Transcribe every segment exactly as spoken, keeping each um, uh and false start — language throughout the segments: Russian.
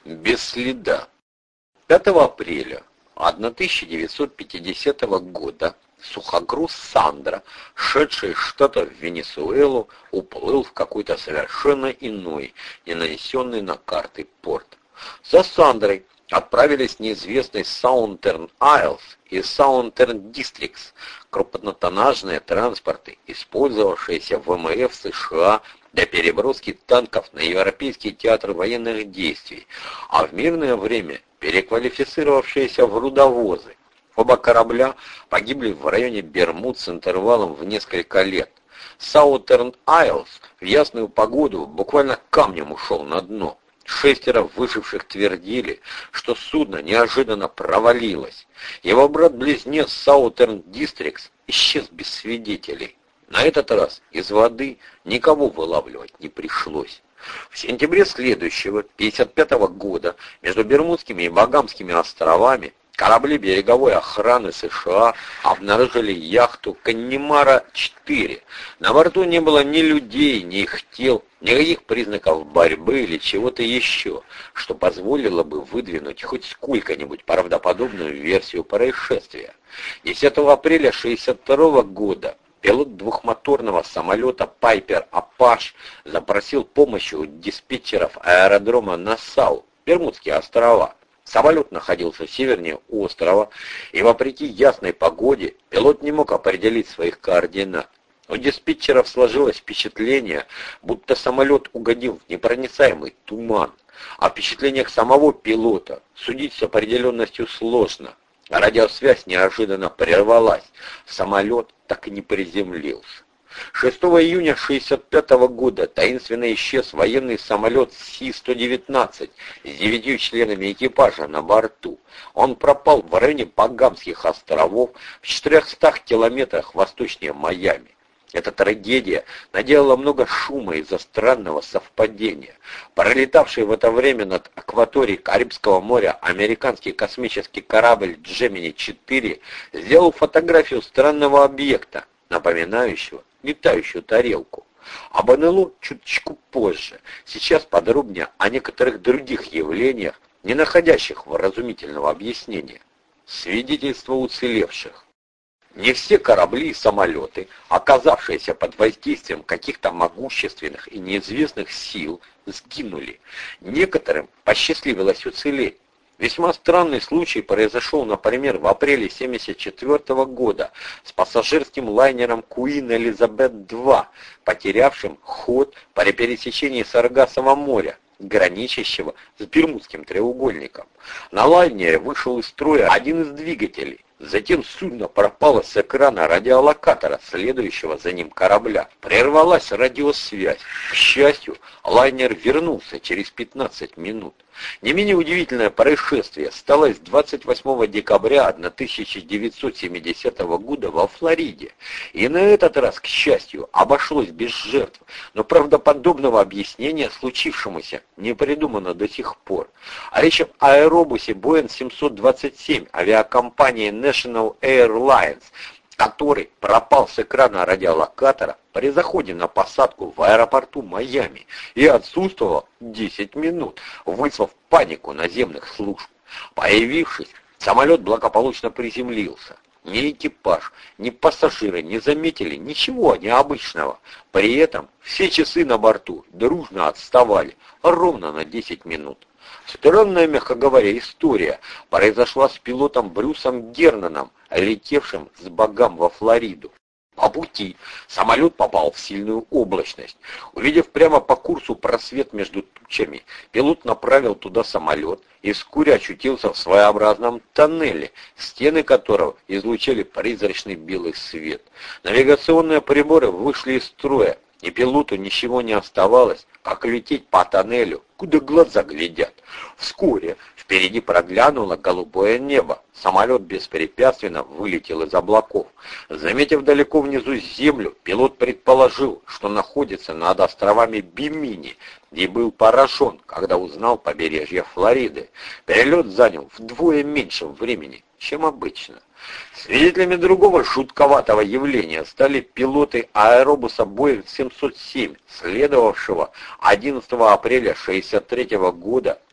Без следа. пятого апреля тысяча девятьсот пятидесятого года сухогруз «Сандра», шедший из штата в Венесуэлу, уплыл в какой-то совершенно иной, не нанесенный на карты порт. За «Сандрой» отправились неизвестный Southern Isles и Southern Districts, крупнотоннажные транспорты, использовавшиеся в ВМФ США для переброски танков на Европейский театр военных действий, а в мирное время переквалифицировавшиеся в рудовозы. Оба корабля погибли в районе Бермуд с интервалом в несколько лет. Southern Isles в ясную погоду буквально камнем ушел на дно. Шестеро выживших твердили, что судно неожиданно провалилось. Его брат-близнец Southern Districts исчез без свидетелей. На этот раз из воды никого вылавливать не пришлось. В сентябре следующего, пятьдесят пятого года, между Бермудскими и Багамскими островами корабли береговой охраны США обнаружили яхту «Каннимара четыре». На борту не было ни людей, ни их тел, никаких признаков борьбы или чего-то еще, что позволило бы выдвинуть хоть сколько-нибудь правдоподобную версию происшествия. десятого апреля шестьдесят второго года пилот двухмоторного самолета Пайпер Апаш запросил помощи у диспетчеров аэродрома Нассау, Бермудские острова. Самолет находился севернее острова, и вопреки ясной погоде пилот не мог определить своих координат. У диспетчеров сложилось впечатление, будто самолет угодил в непроницаемый туман. О впечатлениях самого пилота судить с определенностью сложно. Радиосвязь неожиданно прервалась, самолет так и не приземлился. шестого июня шестьдесят пятого года таинственно исчез военный самолет Си сто девятнадцать с девятью членами экипажа на борту. Он пропал в районе Багамских островов в четырехстах километрах восточнее Майами. Эта трагедия наделала много шума из-за странного совпадения. Пролетавший в это время над акваторией Карибского моря американский космический корабль Джемини четыре сделал фотографию странного объекта, напоминающего летающую тарелку. Об эн эл о чуточку позже. Сейчас подробнее о некоторых других явлениях, не находящих вразумительного объяснения. Свидетельства уцелевших. Не все корабли и самолеты, оказавшиеся под воздействием каких-то могущественных и неизвестных сил, сгинули. Некоторым посчастливилось уцелеть. Весьма странный случай произошел, например, в апреле семьдесят четвёртого года с пассажирским лайнером Queen Elizabeth два, потерявшим ход при пересечении Саргассового моря, граничащего с Бермудским треугольником. На лайнере вышел из строя один из двигателей. Затем судно пропало с экрана радиолокатора, следующего за ним корабля. Прервалась радиосвязь. К счастью, лайнер вернулся через пятнадцать минут. Не менее удивительное происшествие стало двадцать восьмого декабря тысяча девятьсот семидесятого года во Флориде. И на этот раз, к счастью, обошлось без жертв. Но правдоподобного объяснения случившемуся не придумано до сих пор. А речь об аэробусе Boeing семьсот двадцать семь авиакомпании National Airlines, который пропал с экрана радиолокатора при заходе на посадку в аэропорту Майами и отсутствовал десять минут, вызвав панику наземных служб. Появившись, самолет благополучно приземлился. Ни экипаж, ни пассажиры не заметили ничего необычного. При этом все часы на борту дружно отставали ровно на десять минут. Странная, мягко говоря, история произошла с пилотом Брюсом Гернаном, летевшим с Багам во Флориду. По пути самолет попал в сильную облачность. Увидев прямо по курсу просвет между тучами, пилот направил туда самолет и вскоре очутился в своеобразном тоннеле, стены которого излучали призрачный белый свет. Навигационные приборы вышли из строя, и пилоту ничего не оставалось, как лететь по тоннелю, куда глаза глядят. Вскоре впереди проглянуло голубое небо. Самолет беспрепятственно вылетел из облаков. Заметив далеко внизу землю, пилот предположил, что находится над островами Бимини, и был поражен, когда узнал побережье Флориды. Перелет занял вдвое меньше времени, чем обычно. Свидетелями другого жутковатого явления стали пилоты аэробуса Boeing семьсот семь, следовавшего одиннадцатого апреля шестьдесят третьего года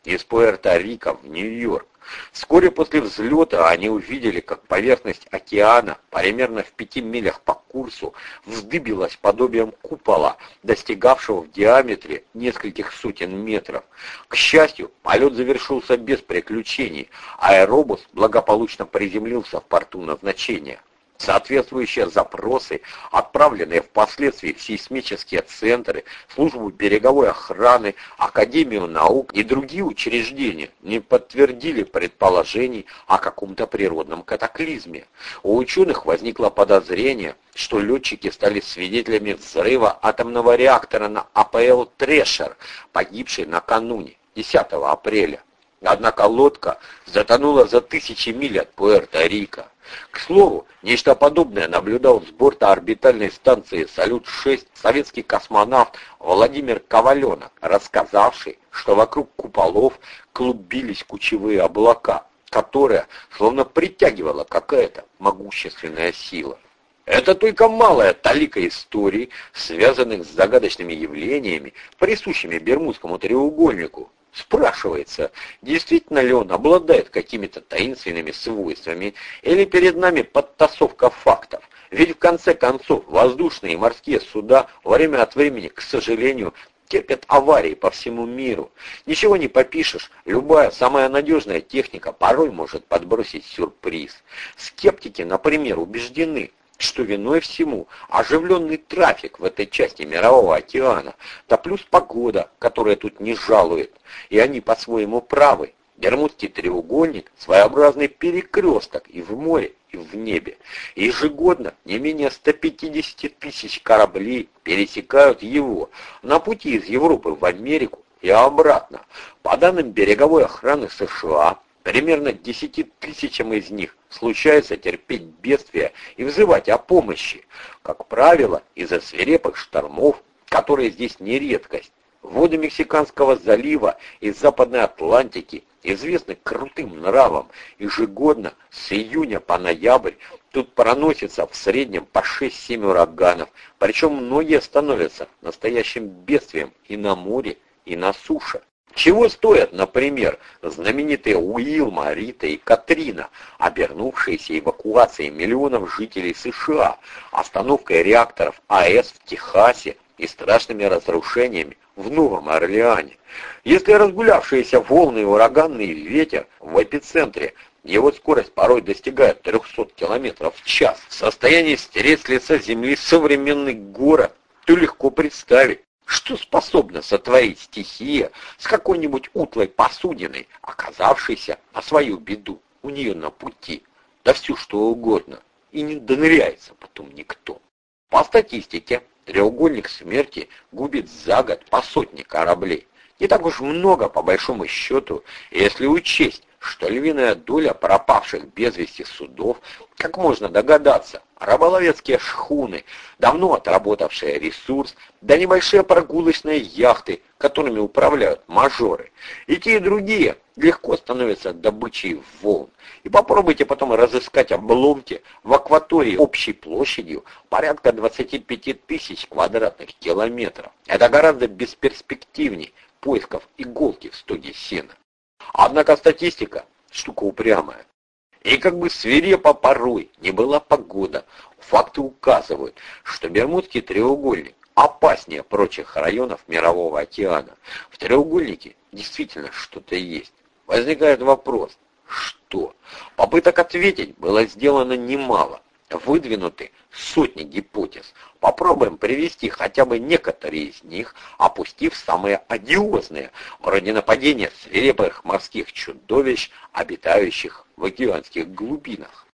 из Пуэрто-Рико в Нью-Йорк. Вскоре после взлета они увидели, как поверхность океана примерно в пяти милях по курсу вздыбилась подобием купола, достигавшего в диаметре нескольких сотен метров. К счастью, полет завершился без приключений, а аэробус благополучно приземлился в порту назначения. Соответствующие запросы, отправленные впоследствии в сейсмические центры, службу береговой охраны, Академию наук и другие учреждения, не подтвердили предположений о каком-то природном катаклизме. У ученых возникло подозрение, что летчики стали свидетелями взрыва атомного реактора на А П Л «Трешер», погибшей накануне, десятого апреля. Однако лодка затонула за тысячи миль от Пуэрто-Рико. К слову, нечто подобное наблюдал с борта орбитальной станции «Салют-шесть» советский космонавт Владимир Коваленок, рассказавший, что вокруг куполов клубились кучевые облака, которые словно притягивала какая-то могущественная сила. Это только малая талика историй, связанных с загадочными явлениями, присущими Бермудскому треугольнику. Спрашивается, действительно ли он обладает какими-то таинственными свойствами, или перед нами подтасовка фактов? Ведь в конце концов воздушные и морские суда время от времени, к сожалению, терпят аварии по всему миру. Ничего не попишешь, любая самая надежная техника порой может подбросить сюрприз. Скептики, например, убеждены, что виной всему оживленный трафик в этой части Мирового океана, да плюс погода, которая тут не жалует, и они по-своему правы. Бермудский треугольник – своеобразный перекресток и в море, и в небе. Ежегодно не менее ста пятидесяти тысяч кораблей пересекают его на пути из Европы в Америку и обратно. По данным береговой охраны С Ш А, примерно десяти тысячам из них случается терпеть бедствия и взывать о помощи, как правило, из-за свирепых штормов, которые здесь не редкость. Воды Мексиканского залива и Западной Атлантики известны крутым нравом. Ежегодно с июня по ноябрь тут проносится в среднем по шесть-семь ураганов, причем многие становятся настоящим бедствием и на море, и на суше. Чего стоят, например, знаменитые Уилма, Рита и Катрина, обернувшиеся эвакуацией миллионов жителей С Ш А, остановкой реакторов А Э С в Техасе и страшными разрушениями в Новом Орлеане? Если разгулявшиеся волны и ураганный ветер в эпицентре, его скорость порой достигает трехсот километров в час, в состоянии стереть с лица земли современный город, то легко представить, что способна сотворить стихия с какой-нибудь утлой посудиной, оказавшейся на свою беду у нее на пути, да все что угодно, и не доныряется потом никто. По статистике, треугольник смерти губит за год по сотне кораблей. Не так уж много, по большому счету, если учесть, что львиная доля пропавших без вести судов, как можно догадаться, рыболовецкие шхуны, давно отработавшие ресурс, да небольшие прогулочные яхты, которыми управляют мажоры. И те, и другие легко становятся добычей волн. И попробуйте потом разыскать обломки в акватории общей площадью порядка двадцати пяти тысяч квадратных километров. Это гораздо бесперспективней поисков иголки в стоге сена. Однако статистика – штука упрямая. И как бы свирепо порой не была погода, факты указывают, что Бермудский треугольник опаснее прочих районов Мирового океана. В треугольнике действительно что-то есть. Возникает вопрос – что? Попыток ответить было сделано немало. Выдвинуты сотни гипотез. Попробуем привести хотя бы некоторые из них, опустив самые одиозные, вроде нападения свирепых морских чудовищ, обитающих в океанских глубинах.